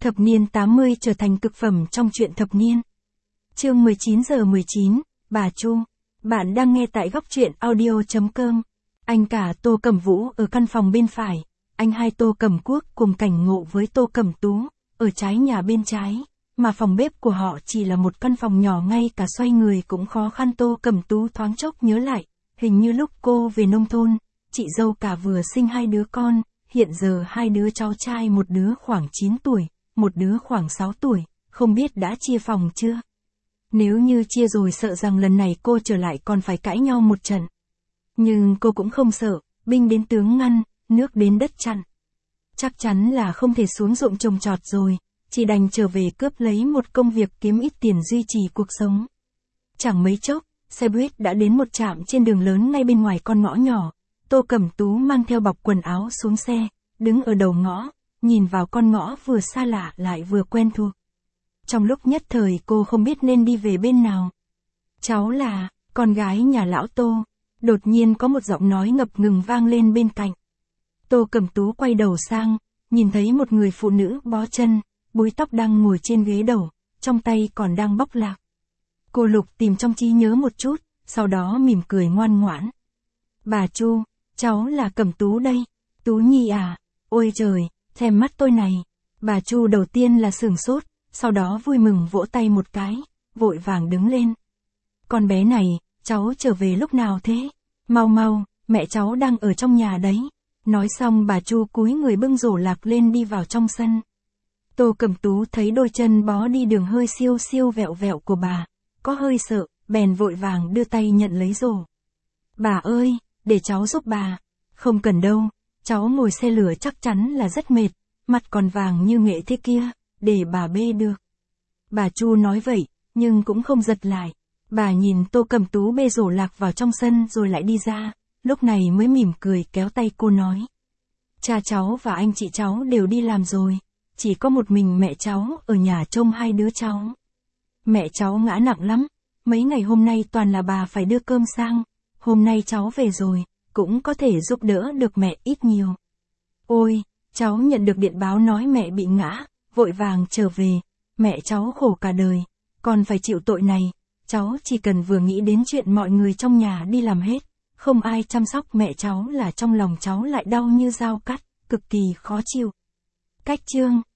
Thập niên 80 trở thành cực phẩm trong truyện thập niên. Chương 19 giờ 19, bà Chu. Bạn đang nghe tại góc truyện audio.com. Anh cả Tô Cẩm Vũ ở căn phòng bên phải, anh hai Tô Cẩm Quốc cùng cảnh ngộ với Tô Cẩm Tú, ở trái nhà bên trái, mà phòng bếp của họ chỉ là một căn phòng nhỏ, ngay cả xoay người cũng khó khăn. Tô Cẩm Tú thoáng chốc nhớ lại, hình như lúc cô về nông thôn, chị dâu cả vừa sinh hai đứa con, hiện giờ hai đứa cháu trai, một đứa khoảng 9 tuổi, một đứa khoảng 6 tuổi, không biết đã chia phòng chưa? Nếu như chia rồi sợ rằng lần này cô trở lại còn phải cãi nhau một trận. Nhưng cô cũng không sợ, binh đến tướng ngăn, nước đến đất chặn. Chắc chắn là không thể xuống ruộng trồng trọt rồi, chỉ đành trở về cướp lấy một công việc kiếm ít tiền duy trì cuộc sống. Chẳng mấy chốc, xe buýt đã đến một trạm trên đường lớn ngay bên ngoài con ngõ nhỏ. Tô Cẩm Tú mang theo bọc quần áo xuống xe, đứng ở đầu ngõ, nhìn vào con ngõ vừa xa lạ lại vừa quen thuộc. Trong lúc nhất thời cô không biết nên đi về bên nào. Cháu là con gái nhà lão Tô. Đột nhiên có một giọng nói ngập ngừng vang lên bên cạnh. Tô Cẩm Tú quay đầu sang, nhìn thấy một người phụ nữ bó chân, búi tóc đang ngồi trên ghế đầu, trong tay còn đang bóc lạc. Cô lục tìm trong trí nhớ một chút, sau đó mỉm cười ngoan ngoãn. Bà Chu, cháu là Cẩm Tú đây. Tú Nhi à, ôi trời, xem mắt tôi này. Bà Chu đầu tiên là sửng sốt, sau đó vui mừng vỗ tay một cái, vội vàng đứng lên. Con bé này, cháu trở về lúc nào thế? Mau mau, mẹ cháu đang ở trong nhà đấy. Nói xong bà Chu cúi người bưng rổ lạc lên đi vào trong sân. Tô Cẩm Tú thấy đôi chân bó đi đường hơi siêu siêu vẹo vẹo của bà, có hơi sợ, bèn vội vàng đưa tay nhận lấy rổ. Bà ơi, để cháu giúp bà. Không cần đâu, cháu ngồi xe lửa chắc chắn là rất mệt, mặt còn vàng như nghệ thế kia, để bà bê được. Bà Chu nói vậy, nhưng cũng không giật lại. Bà nhìn Tô Cẩm Tú bê rổ lạc vào trong sân rồi lại đi ra, lúc này mới mỉm cười kéo tay cô nói. Cha cháu và anh chị cháu đều đi làm rồi, chỉ có một mình mẹ cháu ở nhà trông hai đứa cháu. Mẹ cháu ngã nặng lắm, mấy ngày hôm nay toàn là bà phải đưa cơm sang, hôm nay cháu về rồi, cũng có thể giúp đỡ được mẹ ít nhiều. Ôi, cháu nhận được điện báo nói mẹ bị ngã, vội vàng trở về, mẹ cháu khổ cả đời, còn phải chịu tội này, cháu chỉ cần vừa nghĩ đến chuyện mọi người trong nhà đi làm hết, không ai chăm sóc mẹ cháu là trong lòng cháu lại đau như dao cắt, cực kỳ khó chịu. Cách chương